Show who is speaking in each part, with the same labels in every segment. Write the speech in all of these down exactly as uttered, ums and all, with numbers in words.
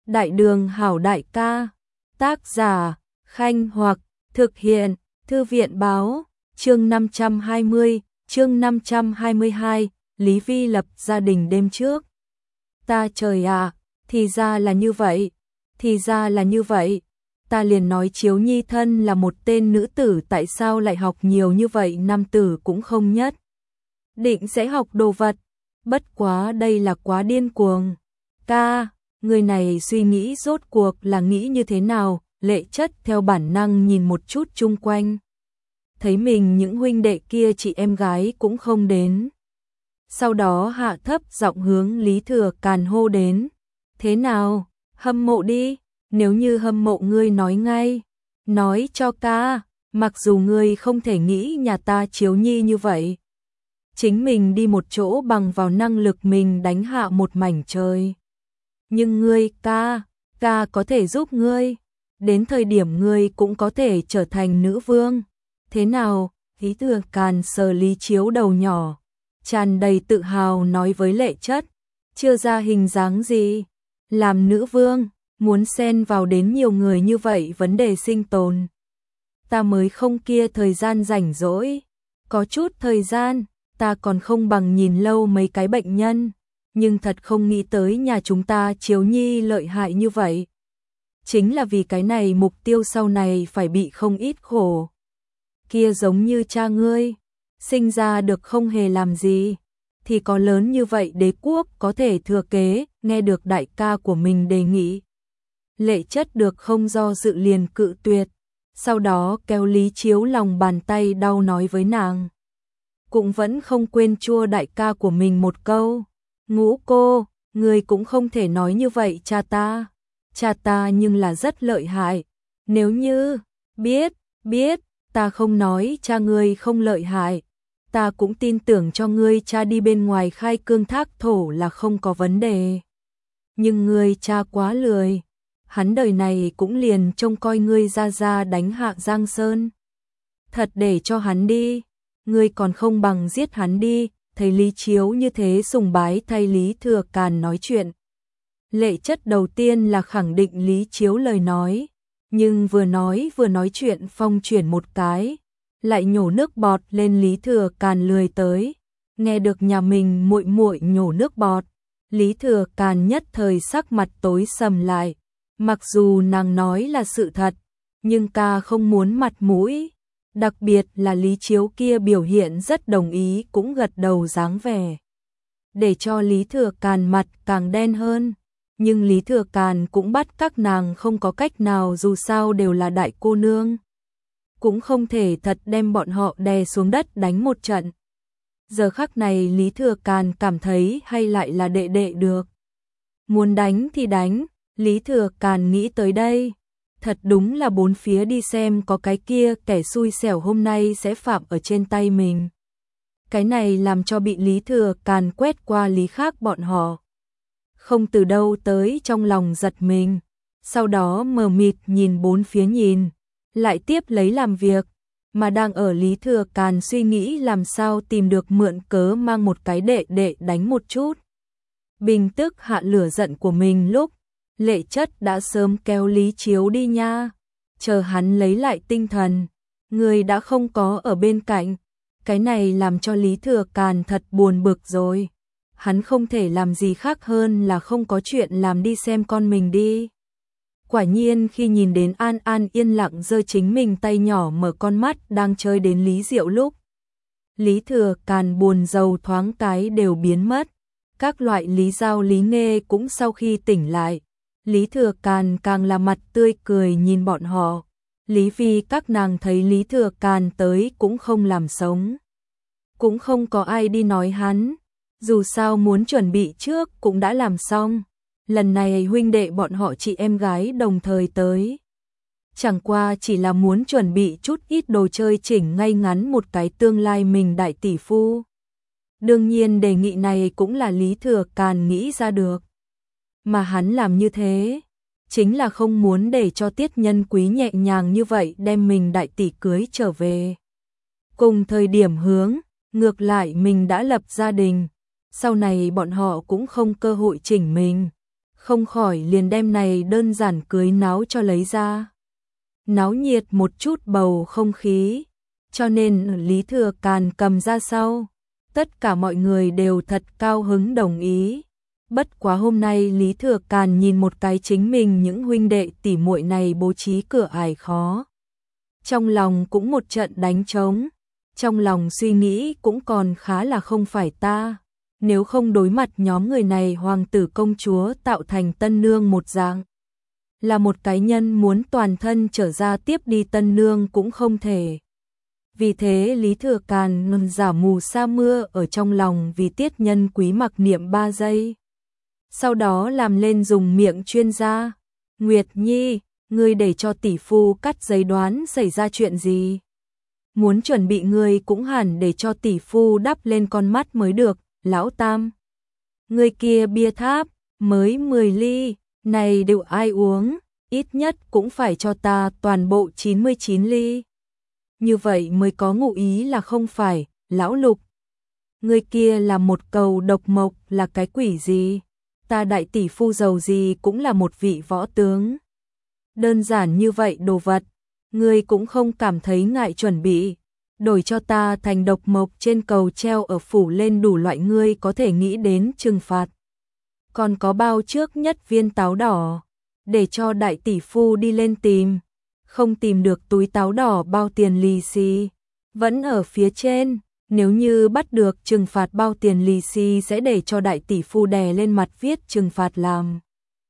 Speaker 1: Đại đường hảo đại ca. Tác giả Khanh Hoặc. Thực hiện Thư viện báo. Chương năm trăm hai mươi. Chương năm trăm hai mươi hai. Lý Vi lập gia đình đêm trước. Ta trời ạ, thì ra là như vậy. Thì ra là như vậy. Ta liền nói Chiếu Nhi thân là một tên nữ tử, tại sao lại học nhiều như vậy, nam tử cũng không nhất định sẽ học đồ vật. Bất quá đây là quá điên cuồng. Ca, người này suy nghĩ rốt cuộc là nghĩ như thế nào? Lệ Chất theo bản năng nhìn một chút chung quanh. Thấy mình những huynh đệ kia chị em gái cũng không đến. Sau đó hạ thấp giọng hướng Lý Thừa Càn hô đến. Thế nào? Hâm mộ đi. Nếu như hâm mộ ngươi nói ngay. Nói cho ca, mặc dù ngươi không thể nghĩ nhà ta Chiếu Nhi như vậy. Chính mình đi một chỗ bằng vào năng lực mình đánh hạ một mảnh trời. Nhưng ngươi ca, ca có thể giúp ngươi. Đến thời điểm ngươi cũng có thể trở thành nữ vương. Thế nào? Lý Thừa Càn sờ Lý Chiếu đầu nhỏ, tràn đầy tự hào nói với Lệ Chất. Chưa ra hình dáng gì. Làm nữ vương, muốn xen vào đến nhiều người như vậy vấn đề sinh tồn. Ta mới không kia thời gian rảnh rỗi. Có chút thời gian, ta còn không bằng nhìn lâu mấy cái bệnh nhân. Nhưng thật không nghĩ tới nhà chúng ta Chiếu Nhi lợi hại như vậy. Chính là vì cái này mục tiêu sau này phải bị không ít khổ. Kia giống như cha ngươi, sinh ra được không hề làm gì, thì có lớn như vậy đế quốc có thể thừa kế. Nghe được đại ca của mình đề nghị, Lệ Chất được không do dự liền cự tuyệt. Sau đó kéo Lý Chiếu lòng bàn tay đau nói với nàng. Cũng vẫn không quên chua đại ca của mình một câu. Ngũ cô, người cũng không thể nói như vậy cha ta. Cha ta nhưng là rất lợi hại. Nếu như, biết, biết, ta không nói cha ngươi không lợi hại. Ta cũng tin tưởng cho ngươi cha đi bên ngoài khai cương thác thổ là không có vấn đề. Nhưng ngươi cha quá lười. Hắn đời này cũng liền trông coi ngươi ra ra đánh hạ Giang Sơn. Thật để cho hắn đi. Ngươi còn không bằng giết hắn đi. Thấy Lý Chiếu như thế sùng bái thay Lý Thừa Càn nói chuyện. Lệ Chất đầu tiên là khẳng định Lý Chiếu lời nói. Nhưng vừa nói vừa nói chuyện phong chuyển một cái. Lại nhổ nước bọt lên Lý Thừa Càn lười tới. Nghe được nhà mình muội muội nhổ nước bọt. Lý Thừa Càn nhất thời sắc mặt tối sầm lại. Mặc dù nàng nói là sự thật, nhưng ca không muốn mặt mũi. Đặc biệt là Lý Chiếu kia biểu hiện rất đồng ý, cũng gật đầu dáng vẻ. Để cho Lý Thừa Càn mặt càng đen hơn. Nhưng Lý Thừa Càn cũng bắt các nàng không có cách nào, dù sao đều là đại cô nương. Cũng không thể thật đem bọn họ đè xuống đất đánh một trận. Giờ khắc này Lý Thừa Càn cảm thấy hay lại là đệ đệ được. Muốn đánh thì đánh. Lý Thừa Càn nghĩ tới đây. Thật đúng là bốn phía đi xem có cái kia kẻ xui xẻo hôm nay sẽ phạm ở trên tay mình. Cái này làm cho bị Lý Thừa Càn quét qua Lý khác bọn họ. Không từ đâu tới trong lòng giật mình. Sau đó mờ mịt nhìn bốn phía nhìn. Lại tiếp lấy làm việc. Mà đang ở Lý Thừa Càn suy nghĩ làm sao tìm được mượn cớ mang một cái đệ đệ đánh một chút. Bình tức hạ lửa giận của mình lúc. Lệ Chất đã sớm kéo Lý Chiếu đi nha. Chờ hắn lấy lại tinh thần. Người đã không có ở bên cạnh. Cái này làm cho Lý Thừa Càn thật buồn bực rồi. Hắn không thể làm gì khác hơn là không có chuyện làm đi xem con mình đi. Quả nhiên khi nhìn đến An An yên lặng giơ chính mình tay nhỏ mở con mắt đang chơi đến Lý Diệu lúc. Lý Thừa Càn buồn rầu thoáng cái đều biến mất. Các loại Lý Giao Lý Nghê cũng sau khi tỉnh lại. Lý Thừa Càn càng là mặt tươi cười nhìn bọn họ. Lý Vi các nàng thấy Lý Thừa Càn tới cũng không làm sống. Cũng không có ai đi nói hắn. Dù sao muốn chuẩn bị trước cũng đã làm xong. Lần này huynh đệ bọn họ chị em gái đồng thời tới. Chẳng qua chỉ là muốn chuẩn bị chút ít đồ chơi chỉnh ngay ngắn một cái tương lai mình đại tỷ phu. Đương nhiên đề nghị này cũng là Lý Thừa Càn nghĩ ra được. Mà hắn làm như thế, chính là không muốn để cho Tiết Nhân Quý nhẹ nhàng như vậy đem mình đại tỷ cưới trở về. Cùng thời điểm hướng, ngược lại mình đã lập gia đình, sau này bọn họ cũng không cơ hội chỉnh mình. không khỏi liền đem này đơn giản cưới náo cho lấy ra. Náo nhiệt một chút bầu không khí, cho nên Lý Thừa Càn cầm ra sau. Tất cả mọi người đều thật cao hứng đồng ý. Bất quá hôm nay Lý Thừa Càn nhìn một cái chính mình những huynh đệ tỉ muội này bố trí cửa ải khó. Trong lòng cũng một trận đánh trống, trong lòng suy nghĩ cũng còn khá là không phải ta. Nếu không đối mặt nhóm người này hoàng tử công chúa tạo thành tân nương một dạng. Là một cái nhân muốn toàn thân trở ra tiếp đi tân nương cũng không thể. Vì thế Lý Thừa Càn giả mù sa mưa ở trong lòng vì tiết nhân quý mặc niệm ba giây. Sau đó làm lên dùng miệng chuyên gia. Nguyệt Nhi, ngươi để cho tỷ phu cắt giấy đoán xảy ra chuyện gì? Muốn chuẩn bị ngươi cũng hẳn để cho tỷ phu đắp lên con mắt mới được, lão tam. Ngươi kia bia tháp, mới mười ly, này đều ai uống, ít nhất cũng phải cho ta toàn bộ chín mươi chín ly. Như vậy mới có ngụ ý là không phải, lão Lục. Ngươi kia là một cầu độc mộc là cái quỷ gì? Ta đại tỷ phu giàu gì cũng là một vị võ tướng. Đơn giản như vậy đồ vật, ngươi cũng không cảm thấy ngại chuẩn bị. Đổi cho ta thành độc mộc trên cầu treo ở phủ lên đủ loại ngươi có thể nghĩ đến trừng phạt. Còn có bao trước nhất viên táo đỏ, để cho đại tỷ phu đi lên tìm. Không tìm được túi táo đỏ bao tiền lì xì, vẫn ở phía trên. Nếu như bắt được trừng phạt bao tiền lì xì sẽ để cho đại tỷ phu đè lên mặt viết trừng phạt làm.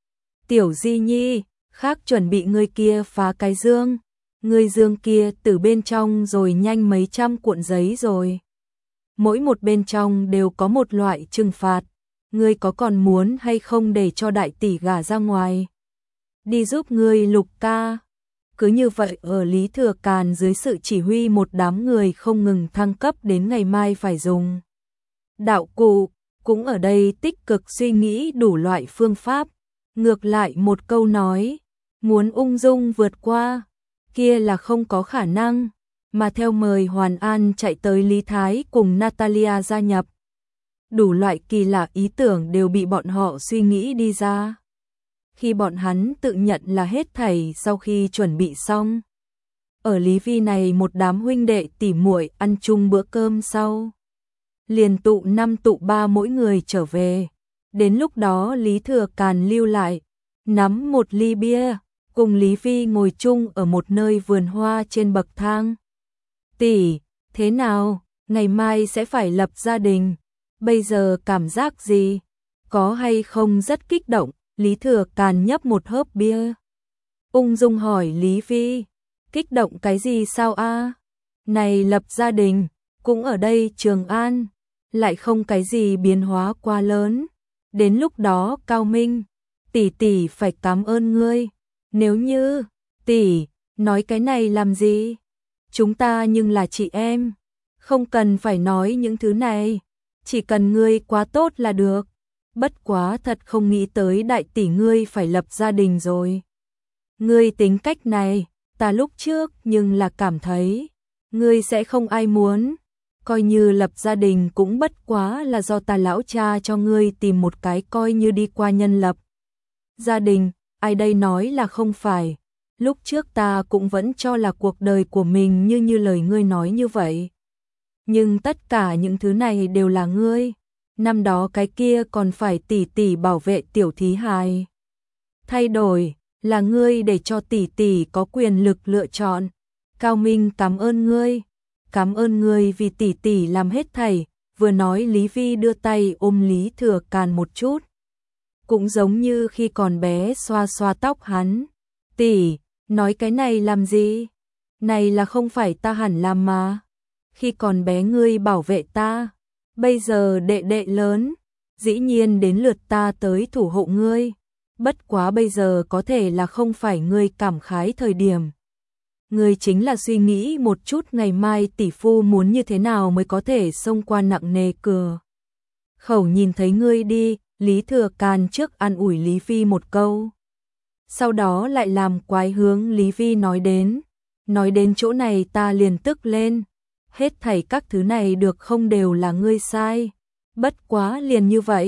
Speaker 1: Tiểu Di Nhi, khác chuẩn bị ngươi kia phá cái dương. Ngươi dương kia từ bên trong rồi nhanh mấy trăm cuộn giấy rồi. Mỗi một bên trong đều có một loại trừng phạt. Ngươi có còn muốn hay không để cho đại tỷ gả ra ngoài? Đi giúp ngươi Lục ca. Cứ như vậy ở Lý Thừa Càn dưới sự chỉ huy một đám người không ngừng thăng cấp đến ngày mai phải dùng. Đạo cụ cũng ở đây tích cực suy nghĩ đủ loại phương pháp. Ngược lại một câu nói, muốn ung dung vượt qua, kia là không có khả năng. Mà theo mời Hoàn An chạy tới Lý Thái cùng Natalia gia nhập. Đủ loại kỳ lạ ý tưởng đều bị bọn họ suy nghĩ đi ra. Khi bọn hắn tự nhận là hết thảy sau khi chuẩn bị xong. Ở Lý Vi này một đám huynh đệ tỉ muội ăn chung bữa cơm sau. Liền tụ năm tụ ba mỗi người trở về. Đến lúc đó Lý Thừa Càn lưu lại, nắm một ly bia, cùng Lý Vi ngồi chung ở một nơi vườn hoa trên bậc thang. Tỷ, thế nào, ngày mai sẽ phải lập gia đình, bây giờ cảm giác gì? Có hay không rất kích động? Lý Thừa Càn nhấp một hớp bia. Ung dung hỏi Lý Vi, kích động cái gì sao a? Này lập gia đình, cũng ở đây Trường An, lại không cái gì biến hóa quá lớn. Đến lúc đó Cao Minh, tỷ tỷ phải cảm ơn ngươi. Nếu như, tỷ, nói cái này làm gì? Chúng ta nhưng là chị em, không cần phải nói những thứ này, chỉ cần ngươi quá tốt là được. Bất quá thật không nghĩ tới đại tỷ ngươi phải lập gia đình rồi. Ngươi tính cách này, ta lúc trước nhưng là cảm thấy, ngươi sẽ không ai muốn. Coi như lập gia đình cũng bất quá là do ta lão cha cho ngươi tìm một cái coi như đi qua nhân lập. Gia đình, ai đây nói là không phải. Lúc trước ta cũng vẫn cho là cuộc đời của mình như như lời ngươi nói như vậy. Nhưng tất cả những thứ này đều là ngươi. Năm đó cái kia còn phải tỷ tỷ bảo vệ tiểu thí hài. Thay đổi, là ngươi để cho tỷ tỷ có quyền lực lựa chọn. Cao Minh cảm ơn ngươi. Cảm ơn ngươi vì tỷ tỷ làm hết thảy. Vừa nói Lý Vi đưa tay ôm Lý Thừa Càn một chút. Cũng giống như khi còn bé xoa xoa tóc hắn. Tỷ, nói cái này làm gì? Này là không phải ta hẳn làm mà. Khi còn bé ngươi bảo vệ ta. Bây giờ đệ đệ lớn, dĩ nhiên đến lượt ta tới thủ hộ ngươi. Bất quá bây giờ có thể là không phải ngươi cảm khái thời điểm. Ngươi chính là suy nghĩ một chút ngày mai tỷ phu muốn như thế nào mới có thể xông qua nặng nề cửa. Khẩu nhìn thấy ngươi đi, Lý Thừa Càn trước an ủi Lý Vi một câu. Sau đó lại làm quái hướng Lý Vi nói đến. Nói đến chỗ này ta liền tức lên. Hết thảy các thứ này được không đều là ngươi sai. Bất quá liền như vậy,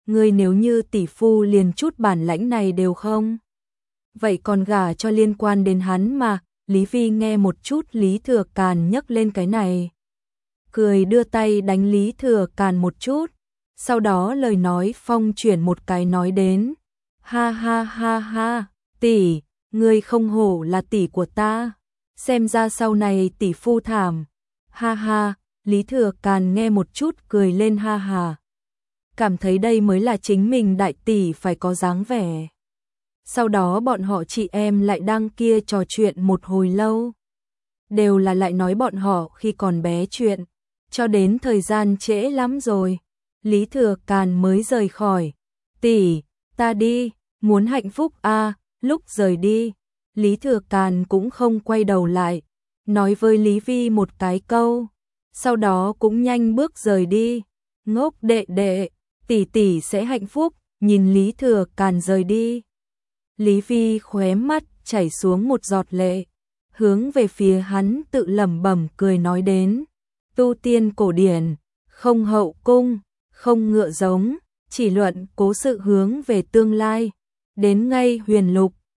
Speaker 1: ngươi nếu như tỷ phu liền chút bản lãnh này đều không? Vậy còn gả cho liên quan đến hắn mà, Lý Vi nghe một chút Lý Thừa Càn nhắc lên cái này. Cười đưa tay đánh Lý Thừa Càn một chút, sau đó lời nói phong chuyển một cái nói đến. Ha ha ha ha, tỷ, ngươi không hổ là tỷ của ta, xem ra sau này tỷ phu thảm. Ha ha, Lý Thừa Càn nghe một chút cười lên ha ha. Cảm thấy đây mới là chính mình đại tỷ phải có dáng vẻ. Sau đó bọn họ chị em lại đang kia trò chuyện một hồi lâu. Đều là lại nói bọn họ khi còn bé chuyện, cho đến thời gian trễ lắm rồi. Lý Thừa Càn mới rời khỏi. Tỷ, ta đi, muốn hạnh phúc à, lúc rời đi. Lý Thừa Càn cũng không quay đầu lại, nói với Lý Vi một cái câu, sau đó cũng nhanh bước rời đi. Ngốc đệ đệ, tỷ tỷ sẽ hạnh phúc, nhìn Lý Thừa Càn rời đi. Lý Vi khóe mắt chảy xuống một giọt lệ, hướng về phía hắn tự lẩm bẩm cười nói đến. Tu tiên cổ điển, không hậu cung, không ngựa giống, chỉ luận cố sự hướng về tương lai, đến ngay huyền lục.